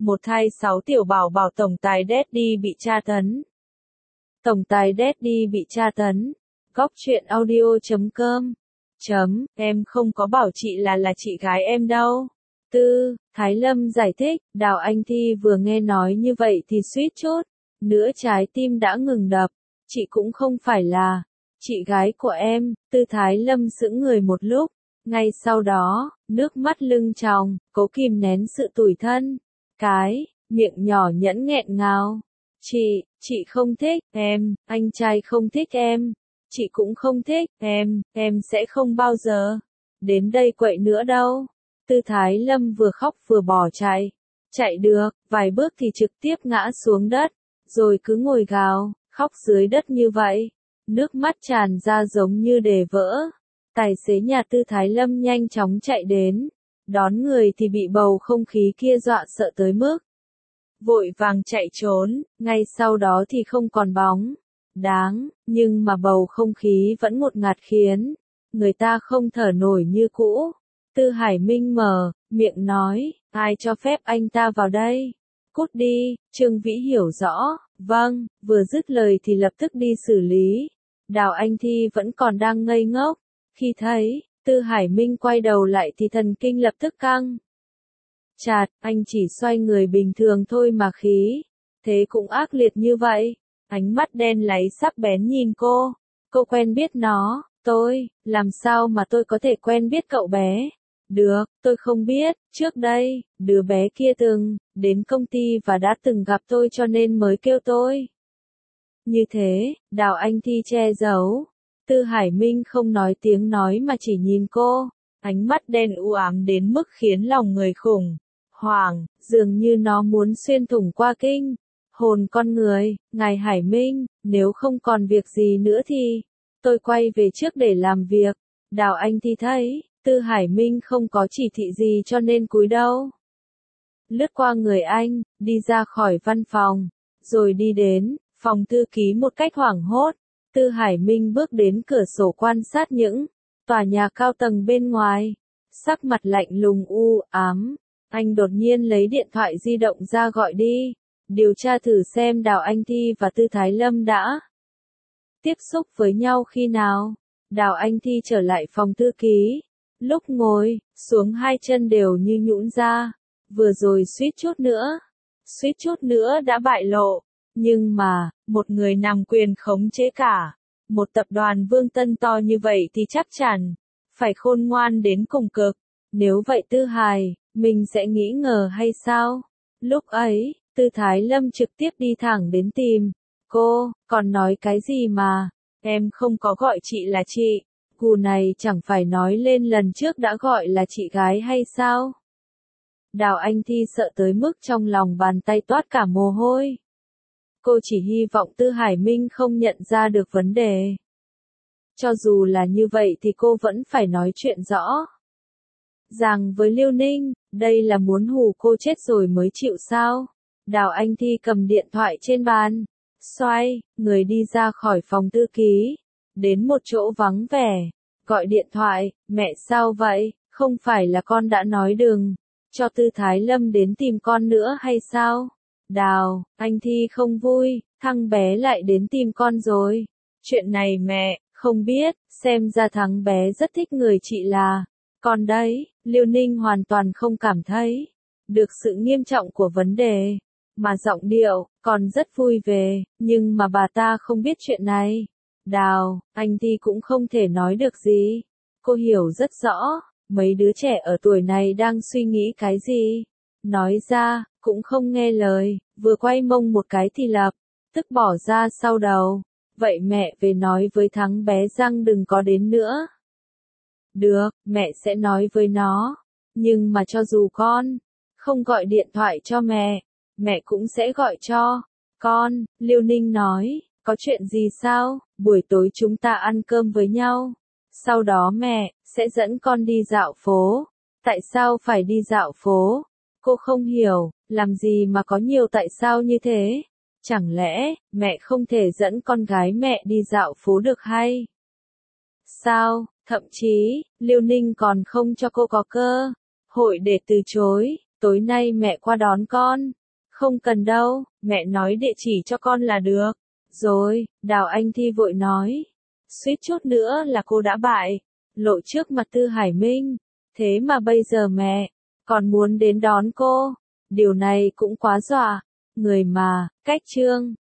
một thai 6 tiểu bảo bảo tổng tài Daddy bị tra tấn. Tổng tài Daddy bị tra tấn. Góc truyện audio.com. Em không có bảo chị là chị gái em đâu. Thái Lâm giải thích, Đào Anh Thi vừa nghe nói như vậy thì suýt chút nữa trái tim đã ngừng đập. Chị cũng không phải là chị gái của em. Thái Lâm sững người một lúc. Ngay sau đó, nước mắt lưng tròng, cố kìm nén sự tủi thân. Cái miệng nhỏ nhẫn nghẹn ngào. Chị không thích em, anh trai không thích em. Chị cũng không thích em sẽ không bao giờ đến đây quậy nữa đâu. Thái Lâm vừa khóc vừa bỏ chạy. Chạy được, vài bước thì trực tiếp ngã xuống đất, rồi cứ ngồi gào, khóc dưới đất như vậy. Nước mắt tràn ra giống như để vỡ. Tài xế nhà Thái Lâm nhanh chóng chạy đến. Đón người thì bị bầu không khí kia dọa sợ tới mức vội vàng chạy trốn, ngay sau đó thì không còn bóng dáng, nhưng mà bầu không khí vẫn ngột ngạt khiến người ta không thở nổi như cũ. Hải Minh mở miệng nói, ai cho phép anh ta vào đây? Cút đi. Trương Vĩ hiểu rõ, vâng, vừa dứt lời thì lập tức đi xử lý. Đào Anh Thi vẫn còn đang ngây ngốc. Khi thấy Hải Minh quay đầu lại thì thần kinh lập tức căng chặt, anh chỉ xoay người bình thường thôi mà khí thế cũng ác liệt như vậy. Ánh mắt đen láy sắc bén nhìn cô. Cô quen biết nó. Làm sao mà tôi có thể quen biết cậu bé? Được, tôi không biết, trước đây, đứa bé kia từng đến công ty và đã từng gặp tôi cho nên mới kêu tôi như thế. Đào Anh Thi che giấu. Hải Minh không nói tiếng nói mà chỉ nhìn cô. Ánh mắt đen u ám đến mức khiến lòng người khủng hoảng, dường như nó muốn xuyên thủng qua kinh hồn con người. Ngài Hải Minh, nếu không còn việc gì nữa thì tôi quay về trước để làm việc. Đào Anh Thi thấy Hải Minh không có chỉ thị gì cho nên cúi đầu lướt qua người anh, đi ra khỏi văn phòng, rồi đi đến phòng thư ký một cách hoảng hốt. Hải Minh bước đến cửa sổ quan sát những tòa nhà cao tầng bên ngoài, sắc mặt lạnh lùng u ám. Anh đột nhiên lấy điện thoại di động ra gọi đi, điều tra thử xem Đào Anh Thi và Thái Lâm đã tiếp xúc với nhau khi nào. Đào Anh Thi trở lại phòng thư ký, lúc ngồi xuống hai chân đều như nhũn ra. Vừa rồi suýt chút nữa đã bại lộ. Nhưng mà, một người nắm quyền khống chế cả một tập đoàn Vương Tân to như vậy thì chắc chắn phải khôn ngoan đến cùng cực. Nếu vậy Hải mình sẽ nghĩ ngờ hay sao? Lúc ấy, Thái Lâm trực tiếp đi thẳng đến tìm cô, còn nói cái gì mà em không có gọi chị là chị. Cú này chẳng phải nói lên lần trước đã gọi là chị gái hay sao? Đào Anh Thi sợ tới mức trong lòng bàn tay toát cả mồ hôi. Cô chỉ hy vọng Hải Minh không nhận ra được vấn đề. Cho dù là như vậy thì cô vẫn phải nói chuyện rõ ràng với Liêu Ninh. Đây là muốn hù cô chết rồi mới chịu sao? Đào Anh Thi cầm điện thoại trên bàn, xoay người đi ra khỏi phòng thư ký, đến một chỗ vắng vẻ, gọi điện thoại. Mẹ sao vậy? Không phải là con đã nói đừng cho Thái Lâm đến tìm con nữa hay sao? Đào Anh Thi không vui, thằng bé lại đến tìm con rồi. Chuyện này mẹ không biết, xem ra thằng bé rất thích người chị là con đấy. Liêu Ninh hoàn toàn không cảm thấy được sự nghiêm trọng của vấn đề, mà giọng điệu còn rất vui vẻ, nhưng mà bà ta không biết chuyện này. Đào Anh Thi cũng không thể nói được gì. Cô hiểu rất rõ, mấy đứa trẻ ở tuổi này đang suy nghĩ cái gì. Nói ra, cũng không nghe lời, vừa quay mông một cái thì lập tức bỏ ra sau đầu. Vậy mẹ về nói với thằng bé rằng đừng có đến nữa. Được, mẹ sẽ nói với nó. Nhưng mà cho dù con không gọi điện thoại cho mẹ cũng sẽ gọi cho con. Liêu Ninh nói, có chuyện gì sao? Buổi tối chúng ta ăn cơm với nhau. Sau đó mẹ sẽ dẫn con đi dạo phố. Tại sao phải đi dạo phố? Cô không hiểu, làm gì mà có nhiều tại sao như thế? Chẳng lẽ mẹ không thể dẫn con gái mẹ đi dạo phố được hay sao? Thậm chí, Liêu Ninh còn không cho cô có cơ hội để từ chối. Tối nay mẹ qua đón con. Không cần đâu, mẹ nói địa chỉ cho con là được. Rồi, Đào Anh Thi vội nói. Suýt chút nữa là cô đã bại. Lộ trước mặt Tư Hải Minh. Thế mà bây giờ mẹ, còn muốn đến đón cô. Điều này cũng quá dọa. Người mà, cách chương.